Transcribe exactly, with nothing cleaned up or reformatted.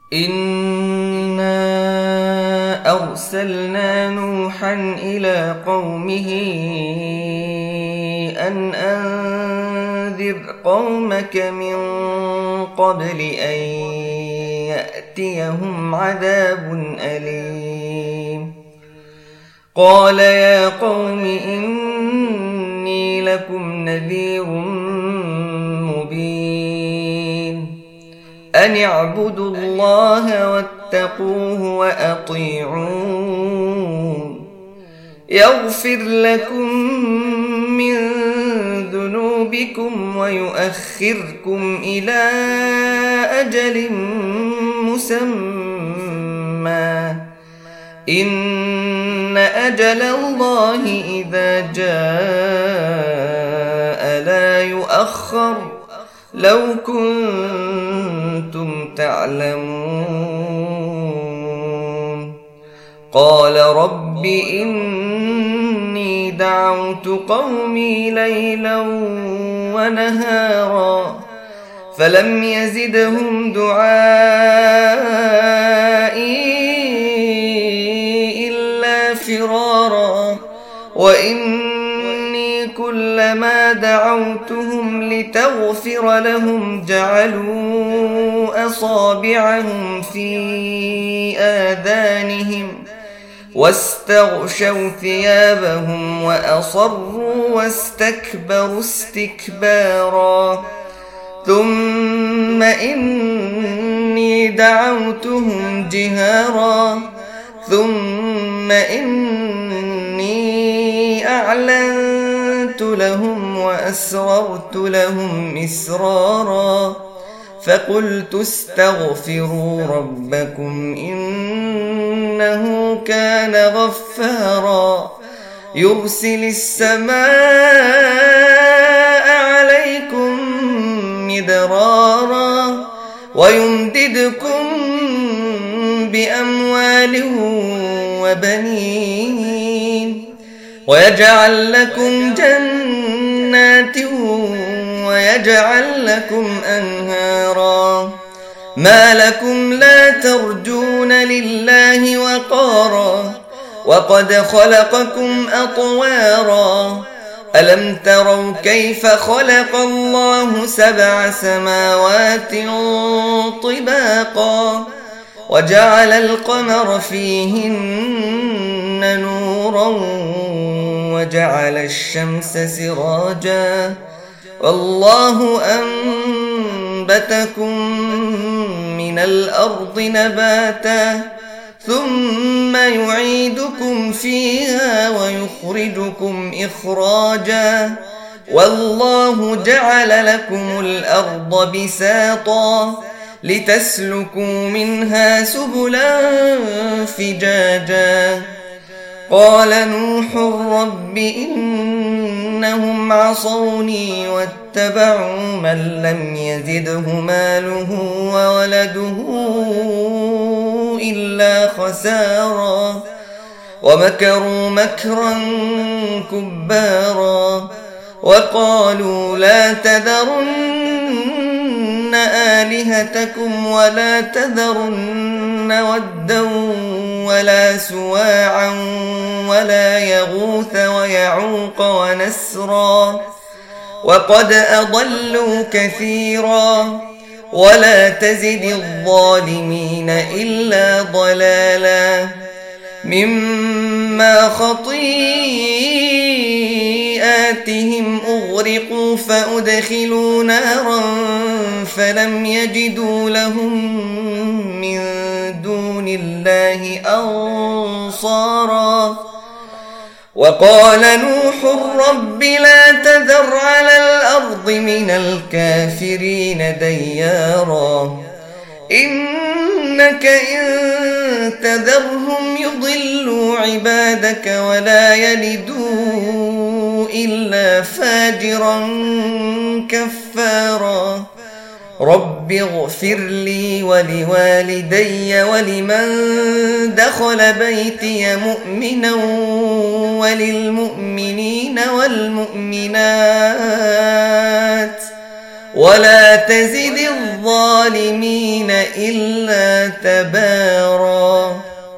إنا أرسلنا نوحا إلى قومه أن أنذر قومك من قبل أن يأتيهم عذاب أليم. قال يا قوم إني لكم نذير مبين أن اعبدوا الله واتقوه وأطيعون يغفر لكم من ذنوبكم ويؤخركم إلى أجل مسمى إن أجل الله إذا جاء لا يؤخر لو كنتم تعلمون. قال رب إني دعوت قومي ليلا ونهارا فلم يزدهم دعائي إلا فرارا وإني كلما دعوتهم لتغفر لهم جعلوا أصابعهم في آذانهم واستغشوا ثيابهم وأصروا واستكبروا استكبارا ثم إني دعوتهم جهارا ثم إني أعلنت لهم وأسررت لهم إسرارا فقلت استغفروا ربكم إنه كان غفارا يرسل السماء عليكم مدرارا ويمددكم بأموال وبنين ويجعل لكم جنات ويجعل لكم أنهارا ما لكم لا ترجون لله وقارا وقد خلقكم أطوارا ألم تروا كيف خلق الله سبع سماوات طباقا وجعل القمر فيهن نورا وجعل الشمس سراجا والله أنبتكم من الأرض نباتا ثم يعيدكم فيها ويخرجكم إخراجا والله جعل لكم الأرض بساطا لتسلكوا منها سبلا فجاجا. قال نوح رب إنهم عصوني واتبعوا من لم يزده ماله وولده إلا خسارا ومكروا مكرا كبارا وقالوا لا تذرن آلهتكم ولا تذرن ودا ولا سواعا ولا يغوث ويعوق ونسرا وقد أضلوا كثيرا ولا تزد الظالمين إلا ضلالا مما خطيئاتهم أغرقوا فأدخلوا نارا فلم يجدوا لهم من دون الله أنصارا. وقال نوح رب لا تذر على الأرض من الكافرين ديارا إنك إن تذرهم يضلوا عبادك ولا يلدوا إلا فاجرا كفارا. رب اغفر لي ولوالدي ولمن دخل بيتي مؤمنا وللمؤمنين والمؤمنات ولا تزد الظالمين إلا تبارا.